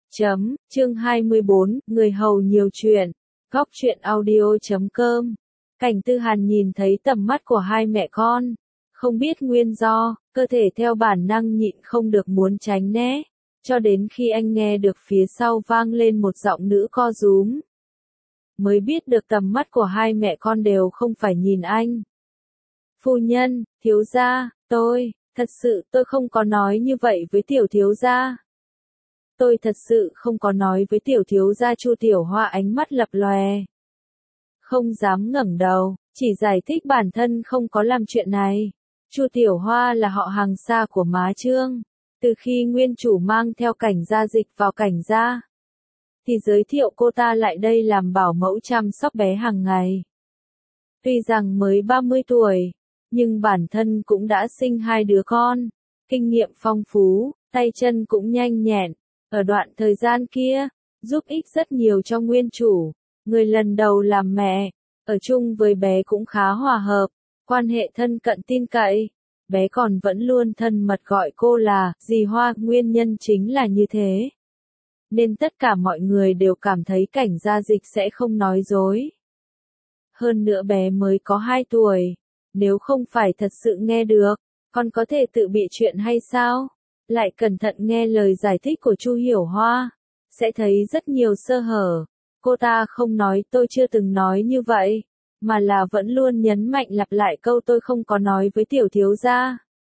Chương 24, người hầu nhiều chuyện. Góc truyện audio.com. Cảnh Tư Hàn nhìn thấy tầm mắt của hai mẹ con. Không biết nguyên do, cơ thể theo bản năng nhịn không được muốn tránh né. Cho đến khi anh nghe được phía sau vang lên một giọng nữ co rúm. Mới biết được tầm mắt của hai mẹ con đều không phải nhìn anh. Phu nhân, thiếu gia, thật sự tôi không có nói như vậy với tiểu thiếu gia. Tôi thật sự không có nói với tiểu thiếu gia. Chu Tiểu Hoa ánh mắt lập lòe. Không dám ngẩng đầu, chỉ giải thích bản thân không có làm chuyện này. Chu Tiểu Hoa là họ hàng xa của má Trương. Từ khi nguyên chủ mang theo Cảnh Gia Dịch vào Cảnh Gia, thì giới thiệu cô ta lại đây làm bảo mẫu chăm sóc bé hàng ngày. Tuy rằng mới 30 tuổi, nhưng bản thân cũng đã sinh 2 đứa con. Kinh nghiệm phong phú, tay chân cũng nhanh nhẹn. Ở đoạn thời gian kia, giúp ích rất nhiều cho nguyên chủ. Người lần đầu làm mẹ, ở chung với bé cũng khá hòa hợp, quan hệ thân cận tin cậy. Bé còn vẫn luôn thân mật gọi cô là dì Hoa, nguyên nhân chính là như thế. Nên tất cả mọi người đều cảm thấy Cảnh Gia Dịch sẽ không nói dối. Hơn nữa bé mới có 2 tuổi, nếu không phải thật sự nghe được, còn có thể tự bị chuyện hay sao? Lại cẩn thận nghe lời giải thích của Chu Hiểu Hoa, sẽ thấy rất nhiều sơ hở. Cô ta không nói tôi chưa từng nói như vậy, mà là vẫn luôn nhấn mạnh lặp lại câu tôi không có nói với tiểu thiếu gia.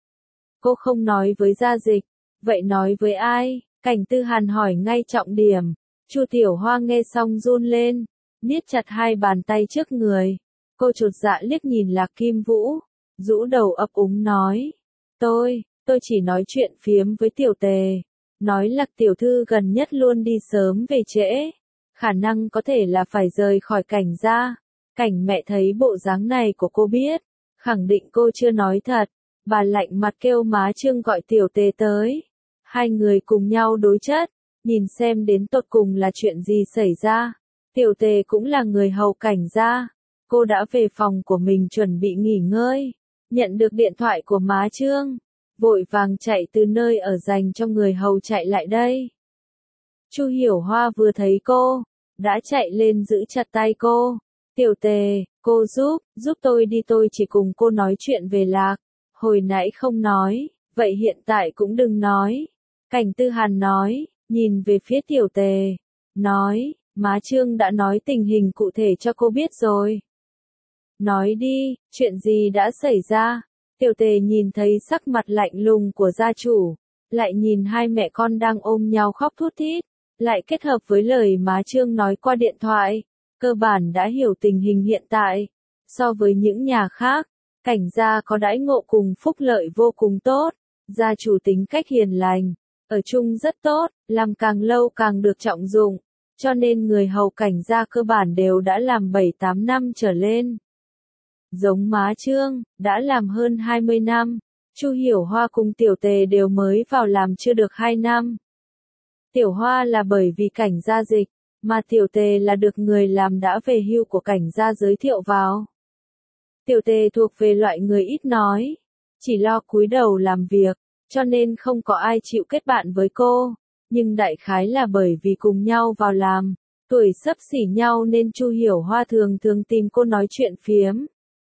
Cô không nói với Gia Dịch, vậy nói với ai? Cảnh Tư Hàn hỏi ngay trọng điểm. Chu Tiểu Hoa nghe xong run lên, niết chặt 2 bàn tay trước người. Cô chột dạ liếc nhìn Lạc Kim Vũ, rũ đầu ấp úng nói. Tôi chỉ nói chuyện phiếm với tiểu tề. Nói Lạc tiểu thư gần nhất luôn đi sớm về trễ. Khả năng có thể là phải rời khỏi Cảnh gia. Cảnh mẹ thấy bộ dáng này của cô biết. Khẳng định cô chưa nói thật. Bà lạnh mặt kêu má Trương gọi tiểu tề tới. 2 người cùng nhau đối chất. Nhìn xem đến tột cùng là chuyện gì xảy ra. Tiểu tề cũng là người hầu Cảnh gia. Cô đã về phòng của mình chuẩn bị nghỉ ngơi. Nhận được điện thoại của má Trương. Vội vàng chạy từ nơi ở dành cho người hầu chạy lại đây. Chu Hiểu Hoa vừa thấy cô, đã chạy lên giữ chặt tay cô. Tiểu tề, cô giúp tôi đi, tôi chỉ cùng cô nói chuyện về Lạc. Hồi nãy không nói, vậy hiện tại cũng đừng nói. Cảnh Tư Hàn nói, nhìn về phía tiểu tề, nói, má Trương đã nói tình hình cụ thể cho cô biết rồi. Nói đi, chuyện gì đã xảy ra? Tiểu tề nhìn thấy sắc mặt lạnh lùng của gia chủ, lại nhìn 2 mẹ con đang ôm nhau khóc thút thít, lại kết hợp với lời má Trương nói qua điện thoại, cơ bản đã hiểu tình hình hiện tại. So với những nhà khác, Cảnh gia có đãi ngộ cùng phúc lợi vô cùng tốt, gia chủ tính cách hiền lành, ở chung rất tốt, làm càng lâu càng được trọng dụng, cho nên người hầu Cảnh gia cơ bản đều đã làm 7-8 năm trở lên. Giống má Trương, đã làm hơn 20 năm, Chu Hiểu Hoa cùng Tiểu Tề đều mới vào làm chưa được 2 năm. Tiểu Hoa là bởi vì Cảnh Gia Dịch, mà Tiểu Tề là được người làm đã về hưu của Cảnh Gia giới thiệu vào. Tiểu Tề thuộc về loại người ít nói, chỉ lo cúi đầu làm việc, cho nên không có ai chịu kết bạn với cô, nhưng đại khái là bởi vì cùng nhau vào làm, tuổi xấp xỉ nhau nên Chu Hiểu Hoa thường tìm cô nói chuyện phiếm.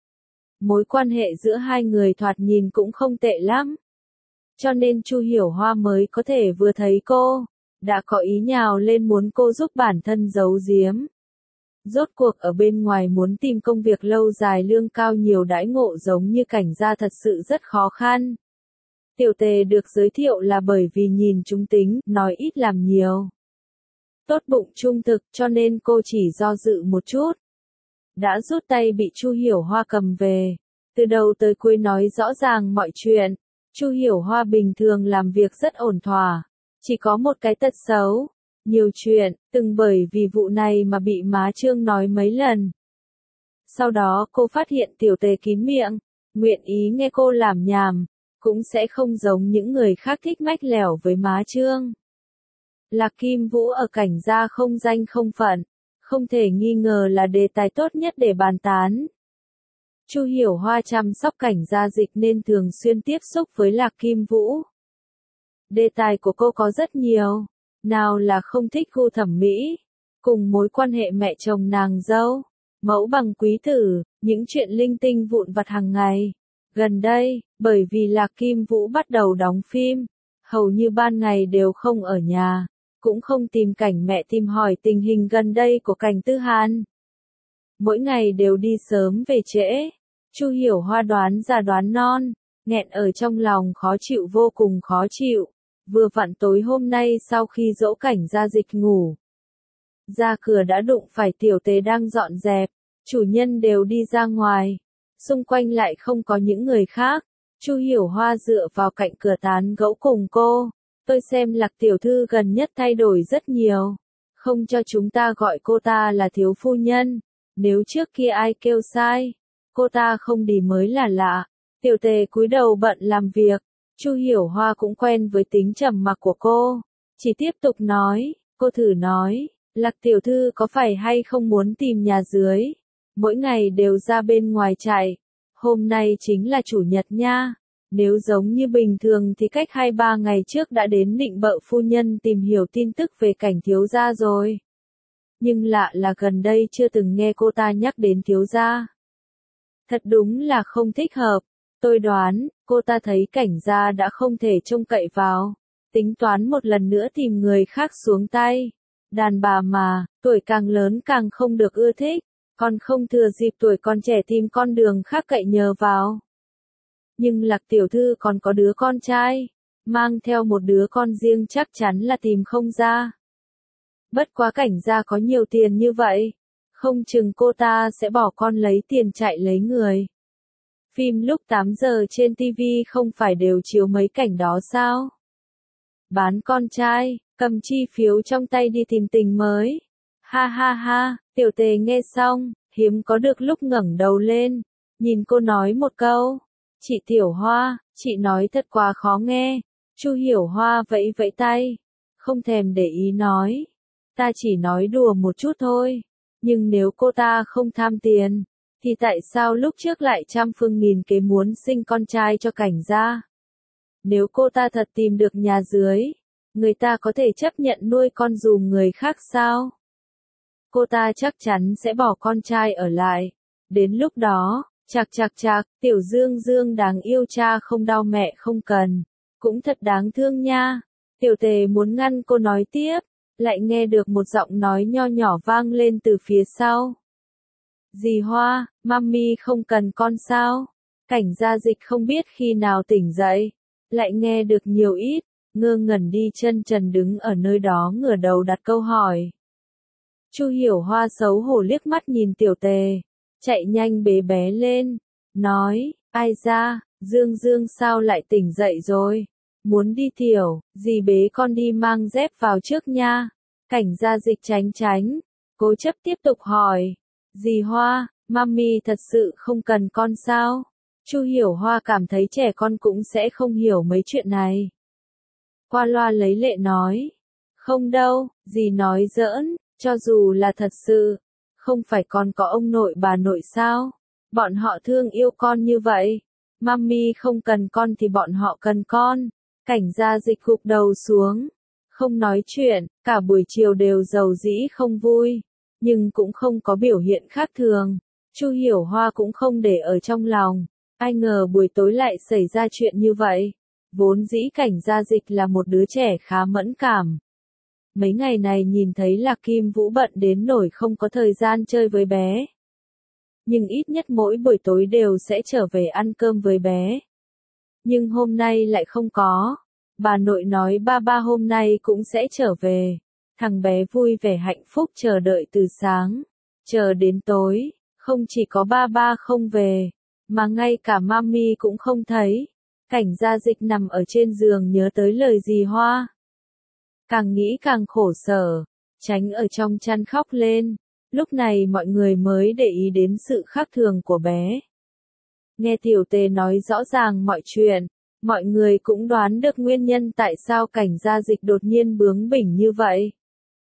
Mối quan hệ giữa 2 người thoạt nhìn cũng không tệ lắm. Cho nên Chu Hiểu Hoa mới có thể vừa thấy cô, đã có ý nhào lên muốn cô giúp bản thân giấu giếm. Rốt cuộc ở bên ngoài muốn tìm công việc lâu dài lương cao nhiều đãi ngộ giống như Cảnh gia thật sự rất khó khăn. Tiểu Tề được giới thiệu là bởi vì nhìn trung tính, nói ít làm nhiều. Tốt bụng trung thực cho nên cô chỉ do dự một chút. Đã rút tay bị Chu Hiểu Hoa cầm về. Từ đầu tới cuối nói rõ ràng mọi chuyện. Chu Hiểu Hoa bình thường làm việc rất ổn thỏa. Chỉ có một cái tật xấu. Nhiều chuyện, từng bởi vì vụ này mà bị má Trương nói mấy lần. Sau đó cô phát hiện Tiểu Tề kín miệng, nguyện ý nghe cô làm nhảm, cũng sẽ không giống những người khác thích mách lẻo với má Trương. Lạc Kim Vũ ở Cảnh gia không danh không phận, không thể nghi ngờ là đề tài tốt nhất để bàn tán. Chu Hiểu Hoa chăm sóc Cảnh Gia Dịch nên thường xuyên tiếp xúc với Lạc Kim Vũ. Đề tài của cô có rất nhiều, Nào là không thích gu thẩm mỹ, cùng mối quan hệ mẹ chồng nàng dâu, mẫu bằng quý tử, những chuyện linh tinh vụn vặt hàng ngày. Gần đây, bởi vì Lạc Kim Vũ bắt đầu đóng phim, hầu như ban ngày đều không ở nhà, cũng không tìm cảnh mẹ tìm hỏi tình hình gần đây của Cảnh Tư Hàn. Mỗi ngày đều đi sớm về trễ, Chu Hiểu Hoa đoán già đoán non, nghẹn ở trong lòng khó chịu vô cùng khó chịu. Vừa vặn tối hôm nay sau khi dỗ Cảnh Gia Dịch ngủ, ra cửa đã đụng phải Tiểu Tề đang dọn dẹp, chủ nhân đều đi ra ngoài, xung quanh lại không có những người khác. Chu Hiểu Hoa dựa vào cạnh cửa tán gẫu cùng cô, tôi xem Lạc tiểu thư gần nhất thay đổi rất nhiều, không cho chúng ta gọi cô ta là thiếu phu nhân, nếu trước kia ai kêu sai, cô ta không đi mới là lạ. Tiểu Tề cúi đầu bận làm việc, Chu Hiểu Hoa cũng quen với tính trầm mặc của cô, chỉ tiếp tục nói, cô thử nói, Lạc tiểu thư có phải hay không muốn tìm nhà dưới, mỗi ngày đều ra bên ngoài chạy, hôm nay chính là chủ nhật nha, nếu giống như bình thường thì cách 2-3 ngày trước đã đến Định Bợ phu nhân tìm hiểu tin tức về Cảnh thiếu gia rồi. Nhưng lạ là gần đây chưa từng nghe cô ta nhắc đến thiếu gia. Thật đúng là không thích hợp. Tôi đoán, cô ta thấy Cảnh gia đã không thể trông cậy vào, tính toán một lần nữa tìm người khác xuống tay. Đàn bà mà, tuổi càng lớn càng không được ưa thích, còn không thừa dịp tuổi còn trẻ tìm con đường khác cậy nhờ vào. Nhưng Lạc tiểu thư còn có đứa con trai, mang theo một đứa con riêng chắc chắn là tìm không ra. Bất quá Cảnh gia có nhiều tiền như vậy, không chừng cô ta sẽ bỏ con lấy tiền chạy lấy người. Phim lúc 8 giờ trên TV không phải đều chiếu mấy cảnh đó sao? Bán con trai, cầm chi phiếu trong tay đi tìm tình mới. Ha ha ha, Tiểu Tề nghe xong, hiếm có được lúc ngẩng đầu lên, nhìn cô nói một câu. Chị Tiểu Hoa, chị nói thật quá khó nghe. Chu Hiểu Hoa vẫy vẫy tay, không thèm để ý nói. Ta chỉ nói đùa một chút thôi, nhưng nếu cô ta không tham tiền, thì tại sao lúc trước lại trăm phương nghìn kế muốn sinh con trai cho Cảnh gia? Nếu cô ta thật tìm được nhà dưới, người ta có thể chấp nhận nuôi con dùm người khác sao? Cô ta chắc chắn sẽ bỏ con trai ở lại. Đến lúc đó, chạc, Tiểu Dương Dương đáng yêu cha không đau mẹ không cần. Cũng thật đáng thương nha. Tiểu Tề muốn ngăn cô nói tiếp, lại nghe được một giọng nói nho nhỏ vang lên từ phía sau. Dì Hoa, mami không cần con sao? Cảnh Gia Dịch không biết khi nào tỉnh dậy, lại nghe được nhiều ít, ngơ ngẩn đi chân trần đứng ở nơi đó ngửa đầu đặt câu hỏi. Chu Hiểu Hoa xấu hổ liếc mắt nhìn Tiểu Tề, chạy nhanh bế bé lên, nói, ai ra, Dương Dương sao lại tỉnh dậy rồi? Muốn đi tiểu, dì bế con đi mang dép vào trước nha. Cảnh Gia Dịch tránh, cố chấp tiếp tục hỏi. Dì Hoa, mami thật sự không cần con sao? Chu Hiểu Hoa cảm thấy trẻ con cũng sẽ không hiểu mấy chuyện này. Qua loa lấy lệ nói. Không đâu, dì nói giỡn, cho dù là thật sự, không phải còn có ông nội bà nội sao? Bọn họ thương yêu con như vậy. Mami không cần con thì bọn họ cần con. Cảnh Gia Dịch gục đầu xuống, không nói chuyện, cả buổi chiều đều rầu rĩ không vui, nhưng cũng không có biểu hiện khác thường. Chu Hiểu Hoa cũng không để ở trong lòng, ai ngờ buổi tối lại xảy ra chuyện như vậy. Vốn dĩ Cảnh Gia Dịch là một đứa trẻ khá mẫn cảm. Mấy ngày này nhìn thấy Lạc Kim Vũ bận đến nỗi không có thời gian chơi với bé. Nhưng ít nhất mỗi buổi tối đều sẽ trở về ăn cơm với bé. Nhưng hôm nay lại không có. Bà nội nói ba hôm nay cũng sẽ trở về. Thằng bé vui vẻ hạnh phúc chờ đợi từ sáng, chờ đến tối, không chỉ có ba không về, mà ngay cả mami cũng không thấy. Cảnh Gia Dịch nằm ở trên giường nhớ tới lời dì Hoa. Càng nghĩ càng khổ sở, tránh ở trong chăn khóc lên. Lúc này mọi người mới để ý đến sự khác thường của bé. Nghe Tiểu Tề nói rõ ràng mọi chuyện, mọi người cũng đoán được nguyên nhân tại sao Cảnh Gia Dịch đột nhiên bướng bỉnh như vậy.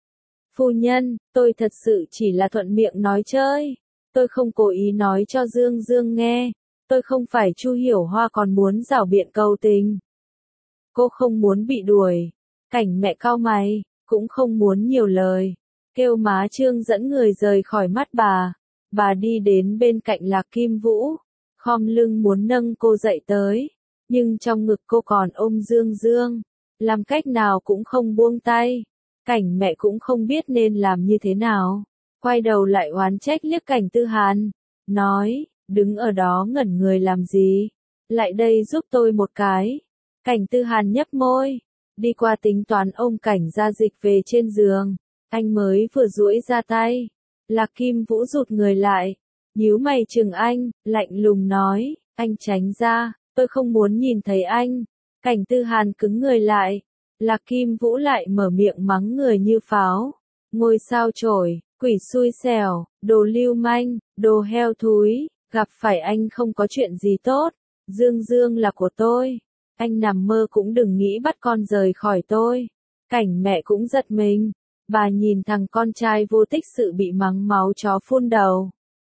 Phu nhân, tôi thật sự chỉ là thuận miệng nói chơi. Tôi không cố ý nói cho Dương Dương nghe. Tôi không phải Chu Hiểu Hoa còn muốn giảo biện cầu tình. Cô không muốn bị đuổi. Cảnh mẹ cau mày, cũng không muốn nhiều lời, kêu má Trương dẫn người rời khỏi mắt bà. Bà đi đến bên cạnh Lạc Kim Vũ, khom lưng muốn nâng cô dậy tới, nhưng trong ngực cô còn ôm Dương Dương, làm cách nào cũng không buông tay. Cảnh mẹ cũng không biết nên làm như thế nào, quay đầu lại oán trách liếc Cảnh Tư Hàn, nói, đứng ở đó ngẩn người làm gì, lại đây giúp tôi một cái. Cảnh Tư Hàn nhấp môi, đi qua tính toán ôm Cảnh Gia Dịch về trên giường, anh mới vừa duỗi ra tay. Lạc Kim Vũ rụt người lại, nhíu mày chừng anh, lạnh lùng nói, anh tránh ra, tôi không muốn nhìn thấy anh. Cảnh Tư Hàn cứng người lại, Lạc Kim Vũ lại mở miệng mắng người như pháo. Ngôi sao chổi, quỷ xui xẻo, đồ lưu manh, đồ heo thúi, gặp phải anh không có chuyện gì tốt. Dương Dương là của tôi, anh nằm mơ cũng đừng nghĩ bắt con rời khỏi tôi. Cảnh mẹ cũng giật mình. Bà nhìn thằng con trai vô tích sự bị mắng máu chó phun đầu.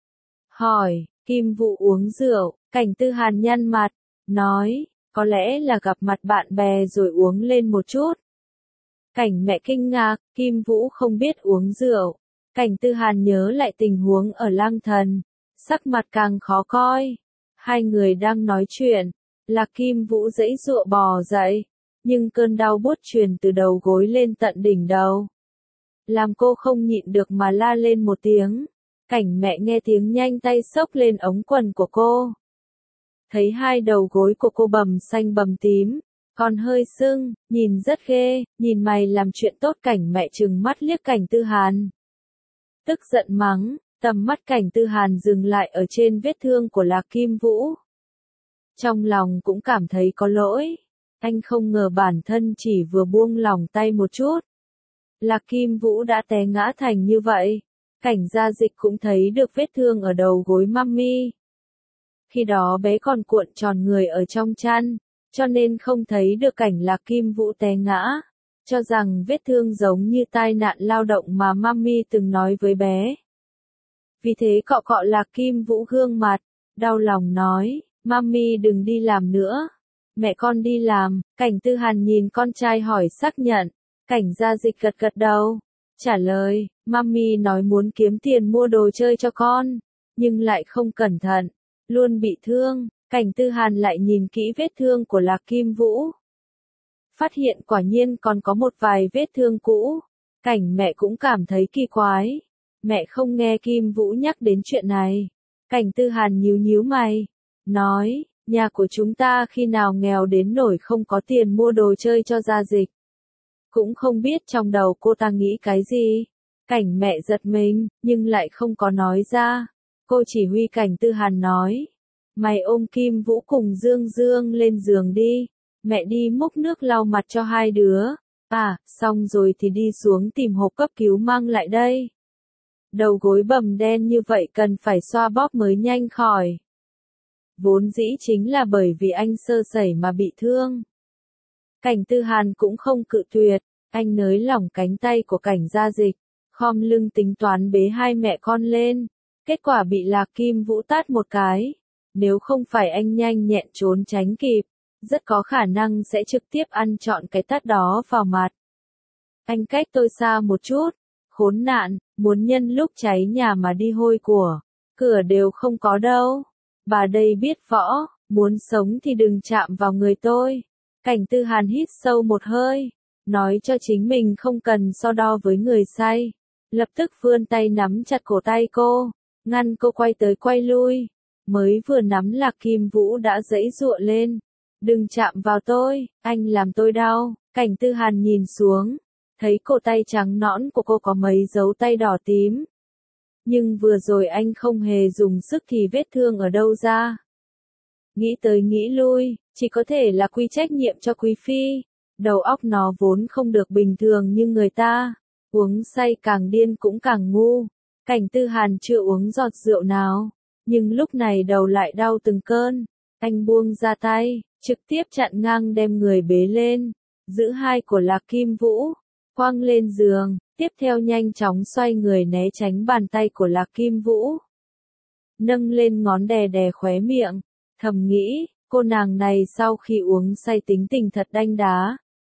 Hỏi, Kim Vũ uống rượu, Cảnh Tư Hàn nhăn mặt, nói, có lẽ là gặp mặt bạn bè rồi uống lên một chút. Cảnh mẹ kinh ngạc, Kim Vũ không biết uống rượu. Cảnh Tư Hàn nhớ lại tình huống ở Lang Thần, sắc mặt càng khó coi. Hai người đang nói chuyện, Lạc Kim Vũ giãy giụa bò dậy, nhưng cơn đau buốt truyền từ đầu gối lên tận đỉnh đầu. Làm cô không nhịn được mà la lên một tiếng. Cảnh mẹ nghe tiếng nhanh tay xốc lên ống quần của cô. Thấy hai đầu gối của cô bầm xanh bầm tím, còn hơi sưng, nhìn rất ghê, nhìn mày làm chuyện tốt. Cảnh mẹ trừng mắt liếc Cảnh Tư Hàn. Tức giận mắng, tầm mắt Cảnh Tư Hàn dừng lại ở trên vết thương của Lạc Kim Vũ. Trong lòng cũng cảm thấy có lỗi, anh không ngờ bản thân chỉ vừa buông lỏng tay một chút. Lạc Kim Vũ đã té ngã thành như vậy. Cảnh Gia Dịch cũng thấy được vết thương ở đầu gối Mummy. Khi đó bé còn cuộn tròn người ở trong chăn, cho nên không thấy được cảnh Lạc Kim Vũ té ngã, cho rằng vết thương giống như tai nạn lao động mà Mummy từng nói với bé. Vì thế cọ cọ Lạc Kim Vũ gương mặt, đau lòng nói, Mummy đừng đi làm nữa. Mẹ con đi làm. Cảnh Tư Hàn nhìn con trai hỏi xác nhận. Cảnh Gia Dịch gật gật đầu, trả lời, Mummy nói muốn kiếm tiền mua đồ chơi cho con, nhưng lại không cẩn thận, luôn bị thương. Cảnh Tư Hàn lại nhìn kỹ vết thương của Lạc Kim Vũ. Phát hiện quả nhiên còn có một vài vết thương cũ. Cảnh mẹ cũng cảm thấy kỳ quái. Mẹ không nghe Kim Vũ nhắc đến chuyện này. Cảnh Tư Hàn nhíu nhíu mày, nói, nhà của chúng ta khi nào nghèo đến nỗi không có tiền mua đồ chơi cho Gia Dịch. Cũng không biết trong đầu cô ta nghĩ cái gì. Cảnh mẹ giật mình, nhưng lại không có nói ra. Cô chỉ huy Cảnh Tư Hàn nói. Mày ôm Kim Vũ cùng Dương Dương lên giường đi. Mẹ đi múc nước lau mặt cho hai đứa. À, xong rồi thì đi xuống tìm hộp cấp cứu mang lại đây. Đầu gối bầm đen như vậy cần phải xoa bóp mới nhanh khỏi. Vốn dĩ chính là bởi vì anh sơ sẩy mà bị thương. Cảnh Tư Hàn cũng không cự tuyệt, anh nới lỏng cánh tay của Cảnh Gia Dịch, khom lưng tính toán bế hai mẹ con lên. Kết quả bị Lạc Kim Vũ tát một cái. Nếu không phải anh nhanh nhẹn trốn tránh kịp, rất có khả năng sẽ trực tiếp ăn trọn cái tát đó vào mặt. Anh cách tôi xa một chút, khốn nạn, muốn nhân lúc cháy nhà mà đi hôi của, cửa đều không có đâu. Bà đây biết võ, muốn sống thì đừng chạm vào người tôi. Cảnh Tư Hàn hít sâu một hơi, nói cho chính mình không cần so đo với người say. Lập tức vươn tay nắm chặt cổ tay cô, ngăn cô quay tới quay lui. Mới vừa nắm Lạc Kim Vũ đã giãy giụa lên. Đừng chạm vào tôi, anh làm tôi đau. Cảnh Tư Hàn nhìn xuống, thấy cổ tay trắng nõn của cô có mấy dấu tay đỏ tím. Nhưng vừa rồi anh không hề dùng sức thì vết thương ở đâu ra. Nghĩ tới nghĩ lui, chỉ có thể là quy trách nhiệm cho Quý Phi. Đầu óc nó vốn không được bình thường như người ta. Uống say càng điên cũng càng ngu. Cảnh Tư Hàn chưa uống giọt rượu nào. Nhưng lúc này đầu lại đau từng cơn. Anh buông ra tay, trực tiếp chặn ngang đem người bế lên. Giữ hai của Lạc Kim Vũ, quăng lên giường. Tiếp theo nhanh chóng xoay người né tránh bàn tay của Lạc Kim Vũ. Nâng lên ngón đè đè khóe miệng. Thầm nghĩ, cô nàng này sau khi uống say tính tình thật đanh đá.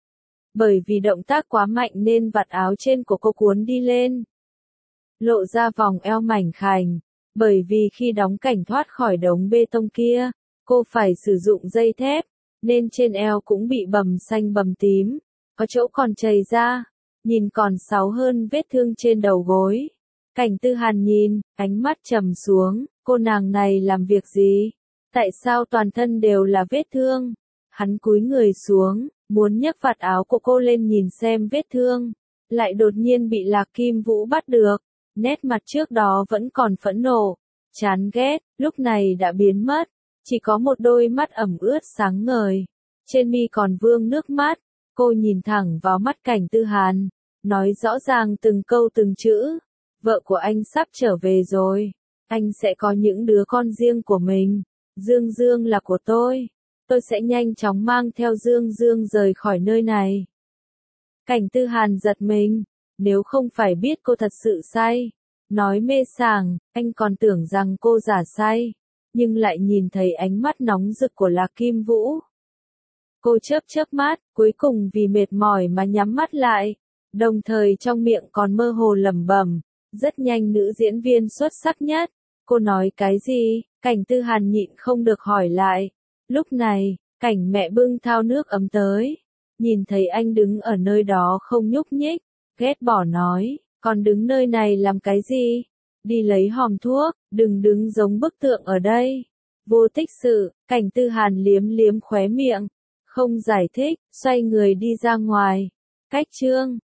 bởi vì động tác quá mạnh nên vạt áo trên của cô cuốn đi lên, lộ ra vòng eo mảnh khảnh, bởi vì khi đóng cảnh thoát khỏi đống bê tông kia, cô phải sử dụng dây thép, nên trên eo cũng bị bầm xanh bầm tím, có chỗ còn chảy ra, nhìn còn xấu hơn vết thương trên đầu gối. Cảnh Tư Hàn nhìn, ánh mắt trầm xuống, cô nàng này làm việc gì? Tại sao toàn thân đều là vết thương? Hắn cúi người xuống, muốn nhấc vạt áo của cô lên nhìn xem vết thương, lại đột nhiên bị Lạc Kim Vũ bắt được. Nét mặt trước đó vẫn còn phẫn nộ, chán ghét, lúc này đã biến mất, chỉ có một đôi mắt ẩm ướt sáng ngời, trên mi còn vương nước mắt. Cô nhìn thẳng vào mắt Cảnh Tư Hàn, nói rõ ràng từng câu từng chữ, vợ của anh sắp trở về rồi, anh sẽ có những đứa con riêng của mình, Dương Dương là của tôi sẽ nhanh chóng mang theo Dương Dương rời khỏi nơi này. Cảnh Tư Hàn giật mình, nếu không phải biết cô thật sự say, nói mê sảng, anh còn tưởng rằng cô giả say, nhưng lại nhìn thấy ánh mắt nóng rực của Lạc Kim Vũ. Cô chớp chớp mắt, cuối cùng vì mệt mỏi mà nhắm mắt lại, đồng thời trong miệng còn mơ hồ lẩm bẩm, rất nhanh nữ diễn viên xuất sắc nhất. Cô nói cái gì? Cảnh Tư Hàn nhịn không được hỏi lại. Lúc này, Cảnh mẹ bưng thao nước ấm tới, nhìn thấy anh đứng ở nơi đó không nhúc nhích, ghét bỏ nói, còn đứng nơi này làm cái gì? Đi lấy hòm thuốc, đừng đứng giống bức tượng ở đây. Vô tích sự, Cảnh Tư Hàn liếm liếm khóe miệng, không giải thích, xoay người đi ra ngoài. Cách chương